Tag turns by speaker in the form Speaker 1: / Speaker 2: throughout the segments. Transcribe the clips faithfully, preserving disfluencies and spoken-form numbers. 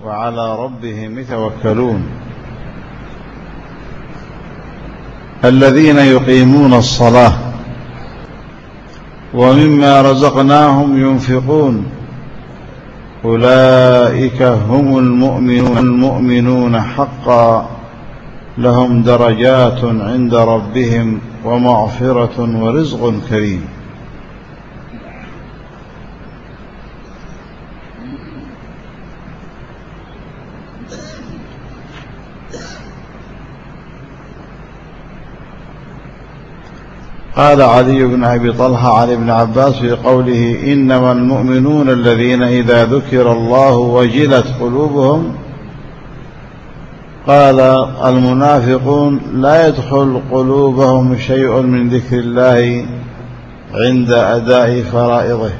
Speaker 1: وعلى ربهم يتوكلون الذين يقيمون الصلاة ومما رزقناهم ينفقون أولئك هم المؤمنون المؤمنون حقا لهم درجات عند ربهم ومغفرة ورزق كريم. قال علي بن أبي طلحة عن ابن عباس في قوله إنما المؤمنون الذين إذا ذكر الله وجلت قلوبهم، قال المنافقون لا يدخل قلوبهم شيء من ذكر الله عند أداء فرائضه،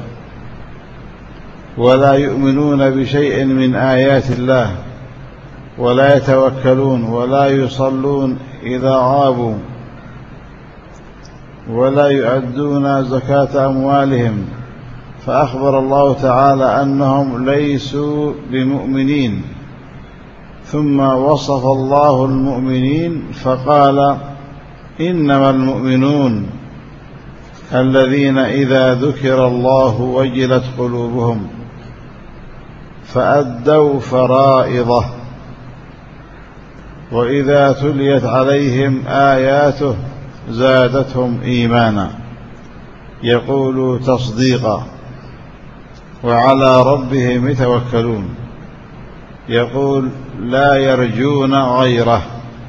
Speaker 1: ولا يؤمنون بشيء من آيات الله، ولا يتوكلون ولا يصلون إذا غابوا، ولا يؤدون زكاة أموالهم، فأخبر الله تعالى أنهم ليسوا بمؤمنين، ثم وصف الله المؤمنين فقال إنما المؤمنون الذين إذا ذكر الله وجلت قلوبهم فأدوا فرائضه، وإذا تليت عليهم آياته زادتهم إيمانا، يقول تصديقا، وعلى ربهم يتوكلون، يقول لا يرجون غيره.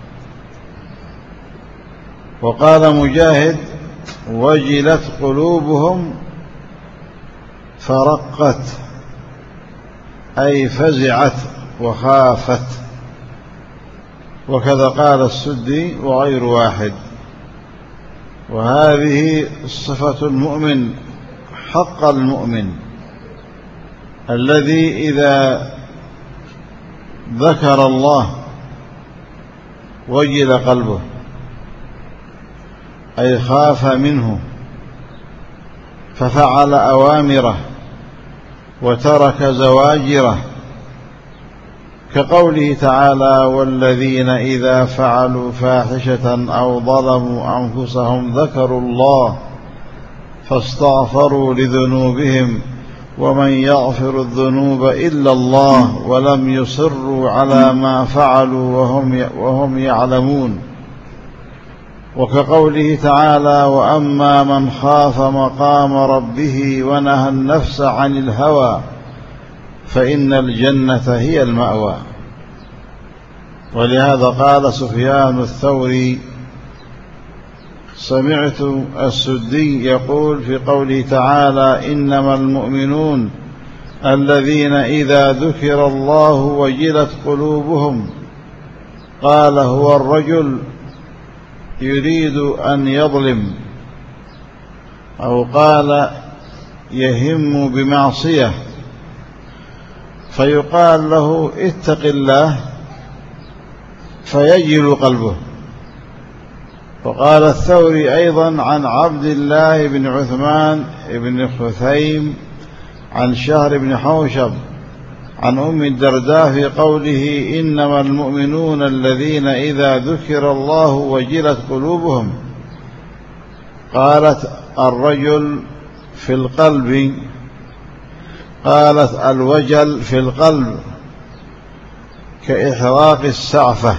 Speaker 1: وقال مجاهد وجلت قلوبهم فرقت، أي فزعت وخافت، وكذا قال السدي وغير واحد. وهذه صفة المؤمن حق المؤمن الذي إذا ذكر الله وجل قلبه، أي خاف منه ففعل أوامره وترك زواجره، كقوله تعالى والذين إذا فعلوا فاحشة أو ظلموا أنفسهم ذكروا الله فاستغفروا لذنوبهم ومن يغفر الذنوب إلا الله ولم يصروا على ما فعلوا وهم وهم يعلمون. وكقوله تعالى وأما من خاف مقام ربه ونهى النفس عن الهوى فإن الجنة هي المأوى. ولهذا قال سفيان الثوري سمعت السدي يقول في قوله تعالى إنما المؤمنون الذين إذا ذكر الله وجلت قلوبهم، قال هو الرجل يريد أن يظلم، أو قال يهم بمعصية فيقال له اتق الله فيجل قلبه. وقال الثوري أيضا عن عبد الله بن عثمان بن خثيم عن شهر بن حوشب عن أم الدرداء في قوله إنما المؤمنون الذين إذا ذكر الله وجلت قلوبهم، قالت الرجل في القلب، قالت الوجل في القلب كإحراق السعفة،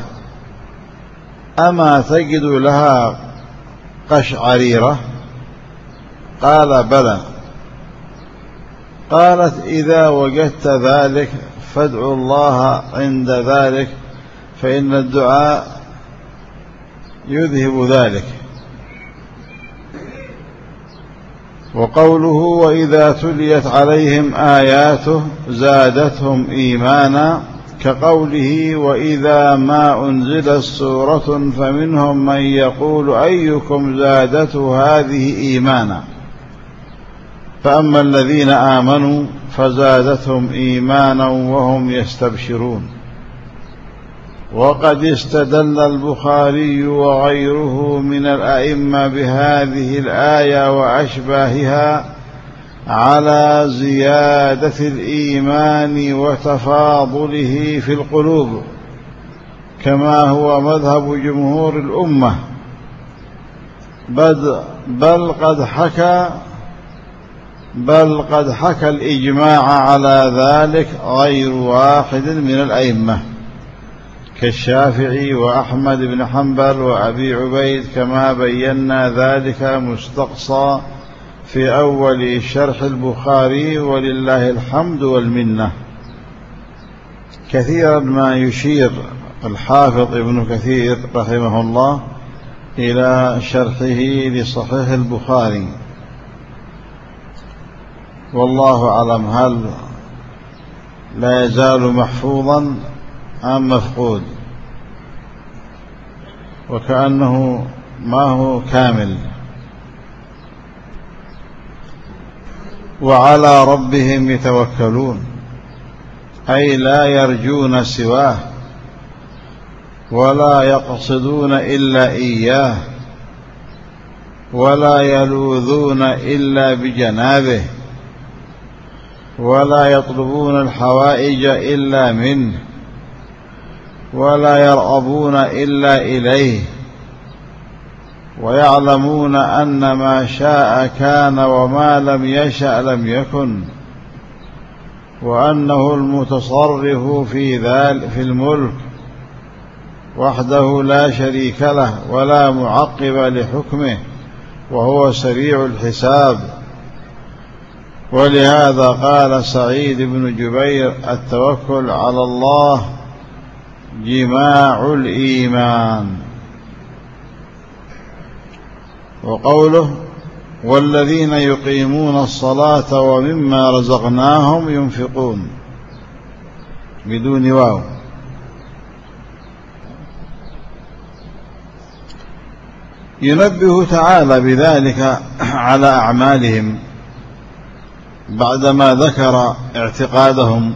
Speaker 1: أما تجد لها قشعريرة؟ قال بلى. قالت إذا وجدت ذلك فادعوا الله عند ذلك فإن الدعاء يذهب ذلك. وقوله وإذا تليت عليهم آياته زادتهم إيمانا، كقوله وإذا ما أنزلت سورة فمنهم من يقول أيكم زادته هذه إيمانا، فأما الذين آمنوا فزادتهم إيمانا وهم يستبشرون. وقد استدل البخاري وغيره من الأئمة بهذه الآية وأشباهها على زيادة الإيمان وتفاضله في القلوب، كما هو مذهب جمهور الأمة، بل قد حكى بل قد حكى الإجماع على ذلك غير واحد من الأئمة كالشافعي وأحمد بن حنبل وأبي عبيد، كما بينا ذلك مستقصى في أول شرح البخاري ولله الحمد والمنة. كثيرا ما يشير الحافظ ابن كثير رحمه الله إلى شرحه لصحيح البخاري، والله أعلم هل لا يزال محفوظا أم مفقود، وكأنه ما هو كامل. وعلى ربهم يتوكلون، أي لا يرجون سواه ولا يقصدون إلا إياه ولا يلوذون إلا بجنابه ولا يطلبون الحوائج إلا منه ولا يرغبون إلا إليه، ويعلمون أن ما شاء كان وما لم يشأ لم يكن، وأنه المتصرف في ذلك في الملك وحده لا شريك له ولا معقب لحكمه، وهو سريع الحساب. ولهذا قال سعيد بن جبير: التوكل على الله جماع الإيمان. وقوله: والذين يقيمون الصلاة ومما رزقناهم ينفقون، بدون واو. ينبه تعالى بذلك على أعمالهم بعدما ذكر اعتقادهم،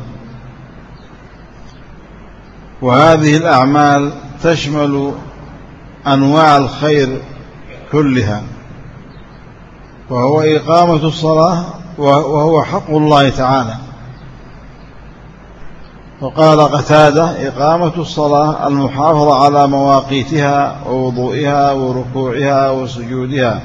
Speaker 1: وهذه الأعمال تشمل أنواع الخير كلها، وهو إقامة الصلاة، وهو حق الله تعالى. وقال قتادة: إقامة الصلاة المحافظة على مواقيتها ووضوئها وركوعها وسجودها.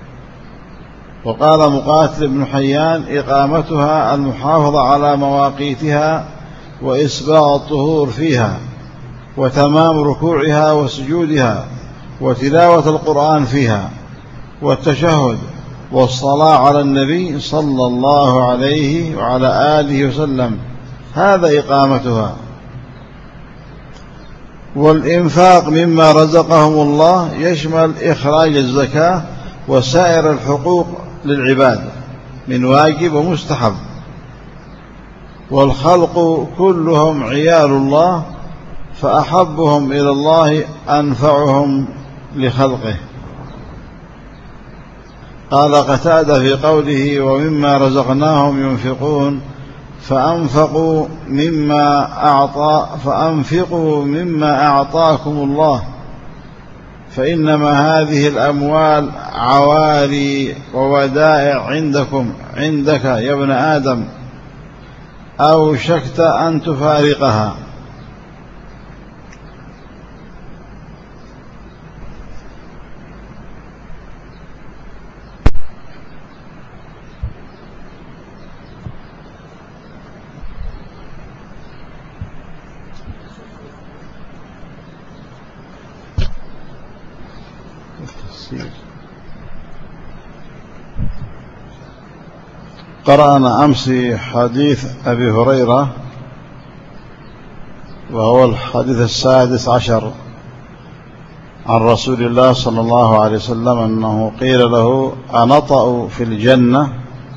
Speaker 1: وقال مقاتل بن حيان: إقامتها المحافظة على مواقيتها وإسباغ الطهور فيها وتمام ركوعها وسجودها وتلاوة القرآن فيها والتشهد والصلاة على النبي صلى الله عليه وعلى آله وسلم، هذا إقامتها. والإنفاق مما رزقهم الله يشمل إخراج الزكاة وسائر الحقوق للعباد من واجب ومستحب. والخلق كلهم عيال الله، فأحبهم إلى الله أنفعهم لخلقه. قال قتادة في قوله: ومما رزقناهم ينفقون، فأنفقوا مما أعطى فأنفقوا مما أعطاكم الله، فإنما هذه الأموال عواري وودائع عندكم عندك يا ابن آدم، أوشكت أن تفارقها. قرأنا أمس حديث أبي هريرة، وهو الحديث السادس عشر عن رسول الله صلى الله عليه وسلم أنه قيل له: أنطأ في الجنة؟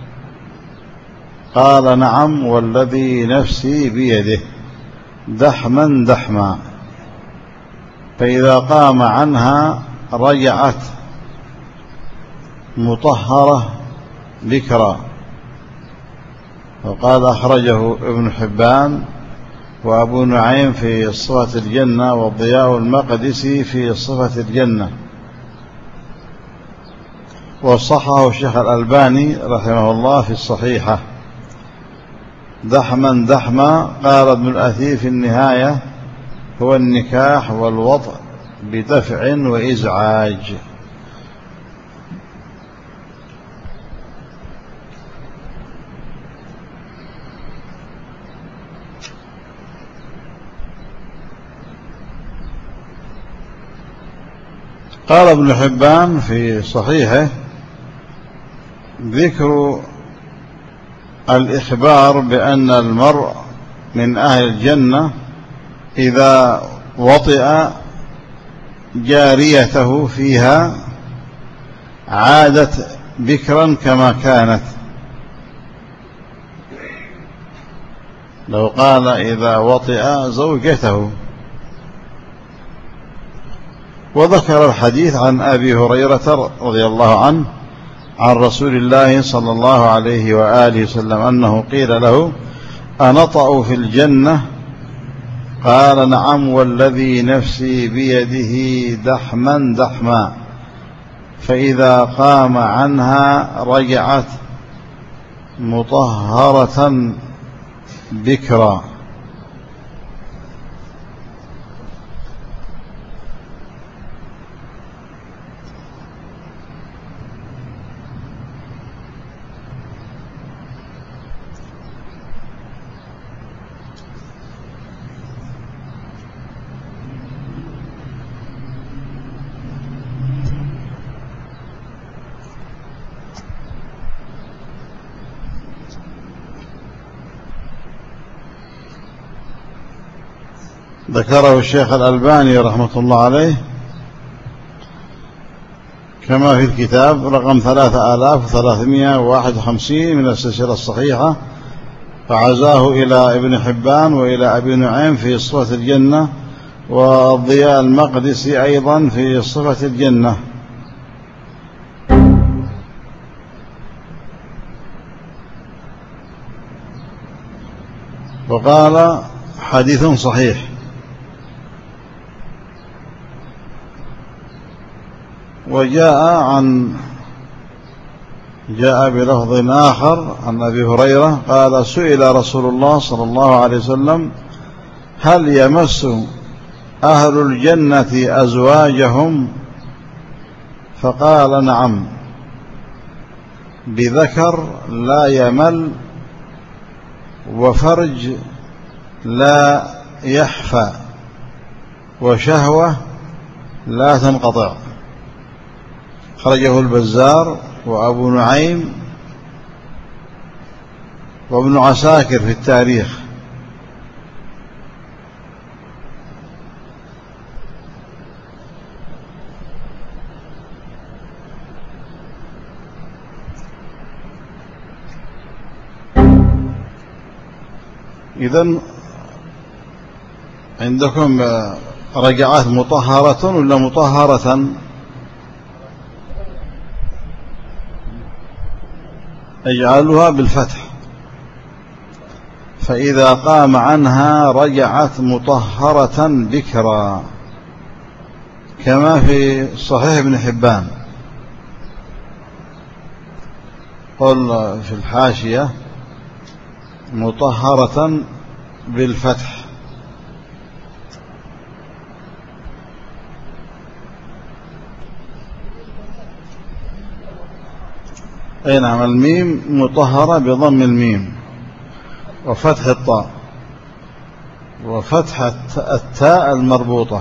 Speaker 1: قال: نعم، والذي نفسي بيده، دحما دحما، فإذا قام عنها رجعت مطهرة بكرا. وقال أخرجه ابن حبان وأبو نعيم في صفة الجنة، والضياء المقدسي في صفة الجنة. وصححه الشيخ الألباني رحمه الله في الصحيحة. دحما دحما، قال ابن الأثير في النهاية: هو النكاح والوطء بدفع وإزعاج. قال ابن حبان في صحيحه: ذكر الإخبار بأن المرء من أهل الجنة إذا وطئ جاريته فيها عادت بكرا كما كانت. لو قال إذا وطئ زوجته. وذكر الحديث عن أبي هريرة رضي الله عنه عن رسول الله صلى الله عليه وآله وسلم أنه قيل له: أنطأ في الجنة؟ قال: نعم والذي نفسي بيده، دحما دحما، فإذا قام عنها رجعت مطهرة بكرا. ذكره الشيخ الألباني رحمة الله عليه كما في الكتاب رقم ثلاثة آلاف وثلاثمائة وواحد وخمسين من السلسلة الصحيحة، فعزاه إلى ابن حبان وإلى أبي نعيم في صفة الجنة، والضياء المقدسي أيضا في صفة الجنة. وقال: حديث صحيح. وجاء عن جاء بلفظ آخر عن أبي هريرة قال: سئل رسول الله صلى الله عليه وسلم: هل يمس أهل الجنة أزواجهم؟ فقال: نعم، بذكر لا يمل، وفرج لا يحفى، وشهوة لا تنقطع. خرجه البزار وأبو نعيم وابن عساكر في التاريخ. إذن عندكم رجعات مطهرة ولا مطهرة؟ اجعلها بالفتح، فإذا قام عنها رجعت مطهرة بكرا، كما في صحيح ابن حبان. قل في الحاشية: مطهرة بالفتح. أي نعم، الميم مطهرة بضم الميم وفتح الطاء وفتح التاء المربوطة.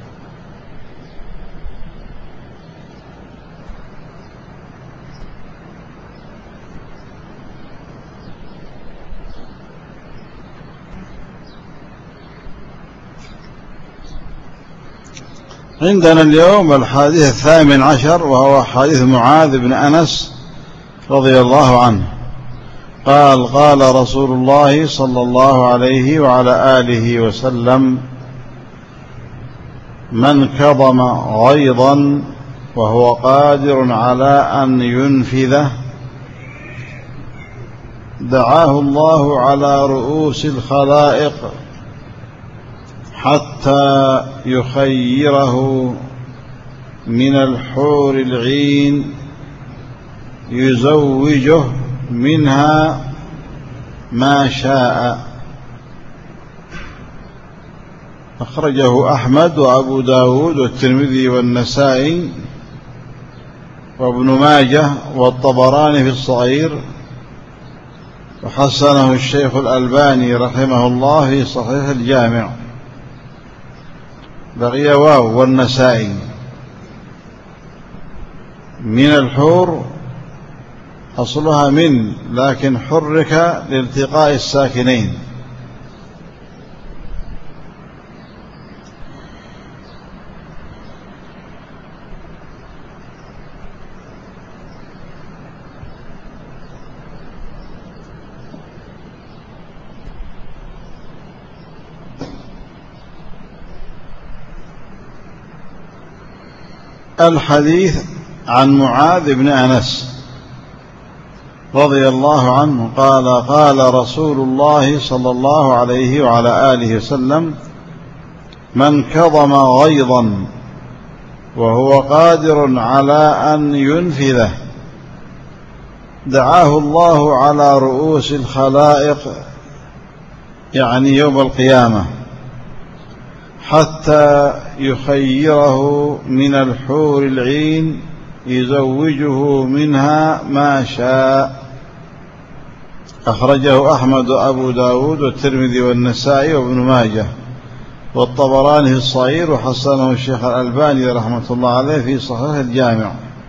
Speaker 1: عندنا اليوم الحديث الثامن عشر، وهو حديث معاذ بن أنس رضي الله عنه قال: قال رسول الله صلى الله عليه وعلى آله وسلم: من كظم غيظا وهو قادر على أن ينفذه دعاه الله على رؤوس الخلائق حتى يخيره من الحور العين يزوجه منها ما شاء. أخرجه أحمد وأبو داود والترمذي والنسائي وابن ماجه والطبراني في الصغير، وحسنه الشيخ الألباني رحمه الله في صحيح الجامع. بقي واو والنسائي. من الحور أصلها من، لكن حرك لالتقاء الساكنين. الحديث عن معاذ بن أنس رضي الله عنه قال: قال رسول الله صلى الله عليه وعلى آله وسلم: من كظم غيظا وهو قادر على أن ينفذه دعاه الله على رؤوس الخلائق، يعني يوم القيامة، حتى يخيره من الحور العين يزوجه منها ما شاء. أخرجه أحمد وأبو داود والترمذي والنسائي وابن ماجه والطبراني في الصغير، وحسنه الشيخ الألباني رحمة الله عليه في صحيح الجامع.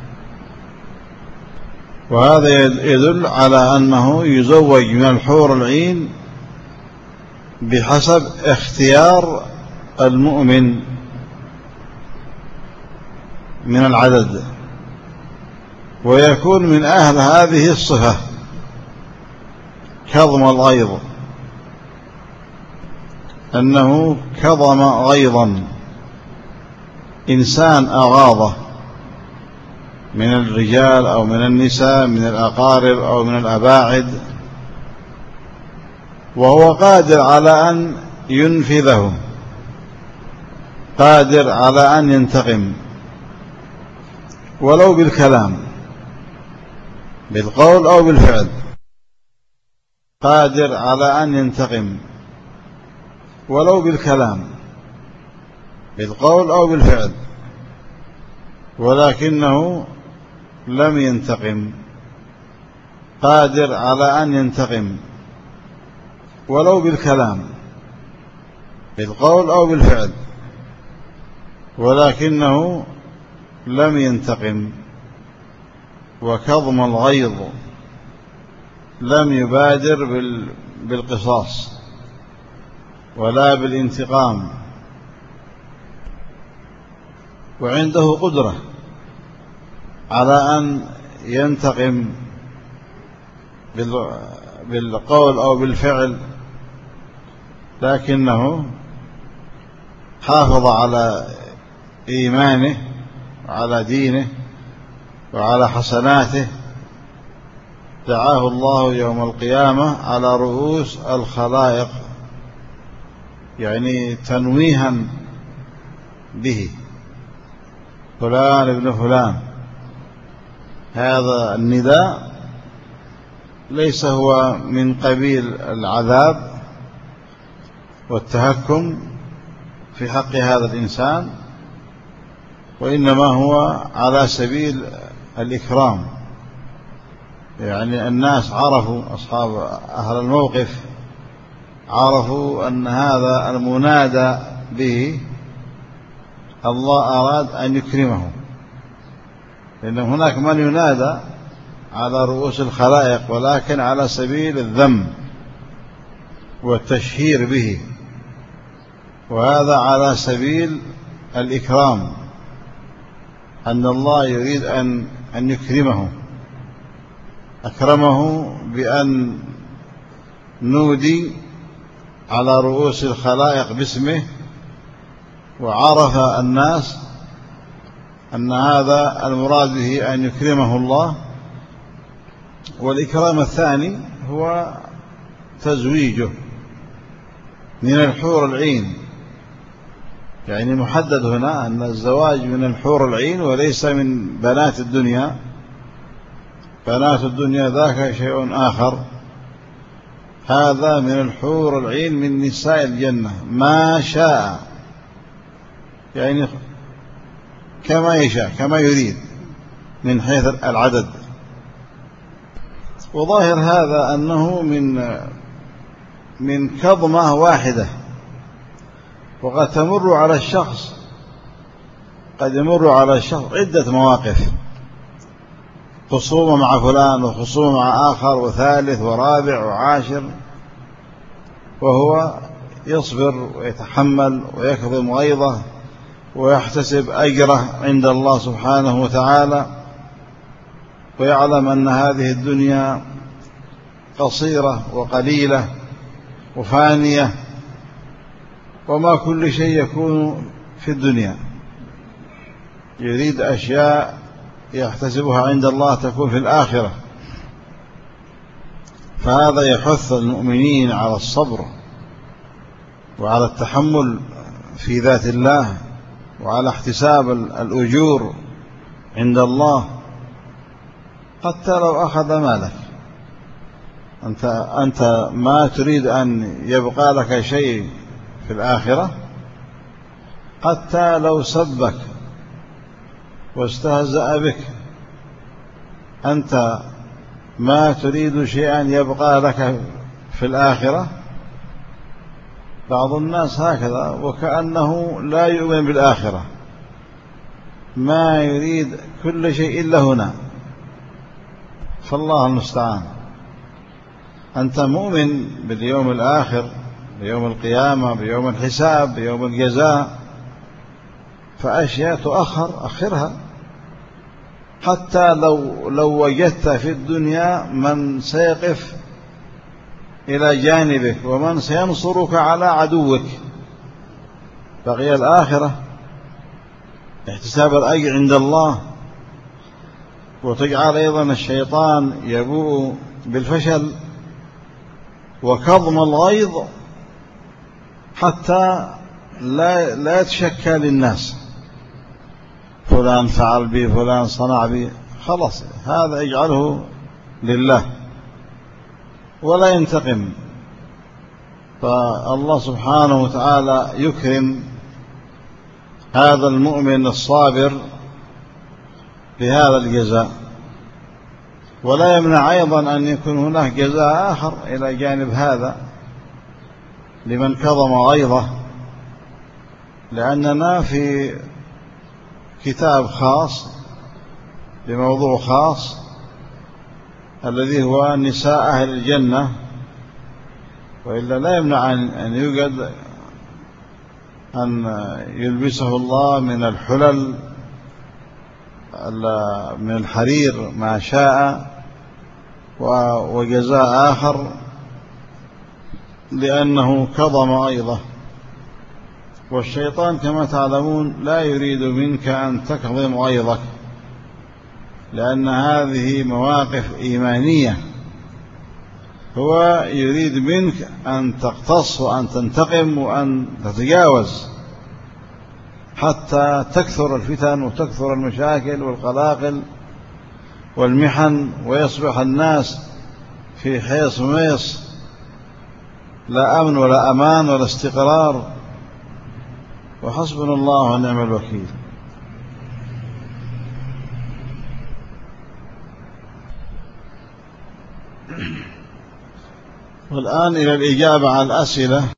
Speaker 1: وهذا يدل على أنه يزوج من الحور العين بحسب اختيار المؤمن من العدد، ويكون من أهل هذه الصفة كظم الغيظ، أنه كظم غيظا، إنسان أغاظه من الرجال أو من النساء، من الأقارب أو من الأباعد، وهو قادر على أن ينفذه، قادر على أن ينتقم ولو بالكلام، بالقول أو بالفعل، قادر على أن ينتقم ولو بالكلام، بالقول أو بالفعل، ولكنه لم ينتقم. قادر على أن ينتقم ولو بالكلام، بالقول أو بالفعل، ولكنه لم ينتقم. وكظم الغيظ لم يبادر بالقصاص ولا بالانتقام، وعنده قدرة على أن ينتقم بالقول أو بالفعل، لكنه حافظ على إيمانه وعلى دينه وعلى حسناته، دعاه الله يوم القيامة على رؤوس الخلائق، يعني تنويها به: فلان ابن فلان. هذا النداء ليس هو من قبيل العذاب والتهكم في حق هذا الإنسان، وإنما هو على سبيل الإكرام. يعني الناس عرفوا، أصحاب أهل الموقف عرفوا أن هذا المنادى به الله أراد أن يكرمه، لأن هناك من ينادى على رؤوس الخلائق ولكن على سبيل الذم والتشهير به، وهذا على سبيل الإكرام، أن الله يريد أن أن يكرمه. أكرمه بأن نودي على رؤوس الخلائق باسمه، وعرف الناس أن هذا المراد به أن يكرمه الله. والإكرام الثاني هو تزويجه من الحور العين، يعني محدد هنا أن الزواج من الحور العين وليس من بنات الدنيا، بنات الدنيا ذاك شيء آخر. هذا من الحور العين من نساء الجنة ما شاء، يعني كما يشاء كما يريد من حيث العدد. وظاهر هذا أنه من من كظمة واحدة، وقد تمر على الشخص قد يمر على الشخص عدة مواقف، خصومة مع فلان وخصومة مع آخر وثالث ورابع وعاشر، وهو يصبر ويتحمل ويكظم غيظه ويحتسب أجره عند الله سبحانه وتعالى، ويعلم أن هذه الدنيا قصيرة وقليلة وفانية، وما كل شيء يكون في الدنيا، يريد أشياء يحتسبها عند الله تكون في الآخرة. فهذا يحث المؤمنين على الصبر وعلى التحمل في ذات الله وعلى احتساب الأجور عند الله، حتى لو أخذ مالك. أنت, أنت ما تريد أن يبقى لك شيء في الآخرة، حتى لو سبك واستهزأ بك أنت ما تريد شيئا يبقى لك في الآخرة. بعض الناس هكذا وكأنه لا يؤمن بالآخرة، ما يريد كل شيء إلا هنا، فالله المستعان. أنت مؤمن باليوم الآخر، بيوم القيامة، بيوم الحساب، بيوم الجزاء، فأشياء تؤخر أخرها. حتى لو لو وجدت في الدنيا من سيقف إلى جانبك ومن سينصرك على عدوك، بقي الآخرة، احتساب الأجر عند الله. وتجعل أيضا الشيطان يبوء بالفشل وكظم الغيظ حتى لا لا يتشكى للناس، فلان فعل بي، فلان صنع بي، خلاص هذا يجعله لله ولا ينتقم. فالله سبحانه وتعالى يكرم هذا المؤمن الصابر بهذا الجزاء، ولا يمنع أيضا أن يكون هناك جزاء آخر إلى جانب هذا لمن كظم غيظه، لأننا في كتاب خاص بموضوع خاص الذي هو نساء أهل الجنة، وإلا لا يمنع أن يوجد أن يلبسه الله من الحلل من الحرير ما شاء وجزاء آخر لأنه كظم غيظه. والشيطان كما تعلمون لا يريد منك أن تكظم غيظك، لأن هذه مواقف إيمانية، هو يريد منك أن تقتص وأن تنتقم وأن تتجاوز حتى تكثر الفتن وتكثر المشاكل والقلاقل والمحن، ويصبح الناس في حيص ميص، لا أمن ولا أمان ولا استقرار، وحسبنا الله ونعم الوكيل. والآن إلى الإجابة على الأسئلة.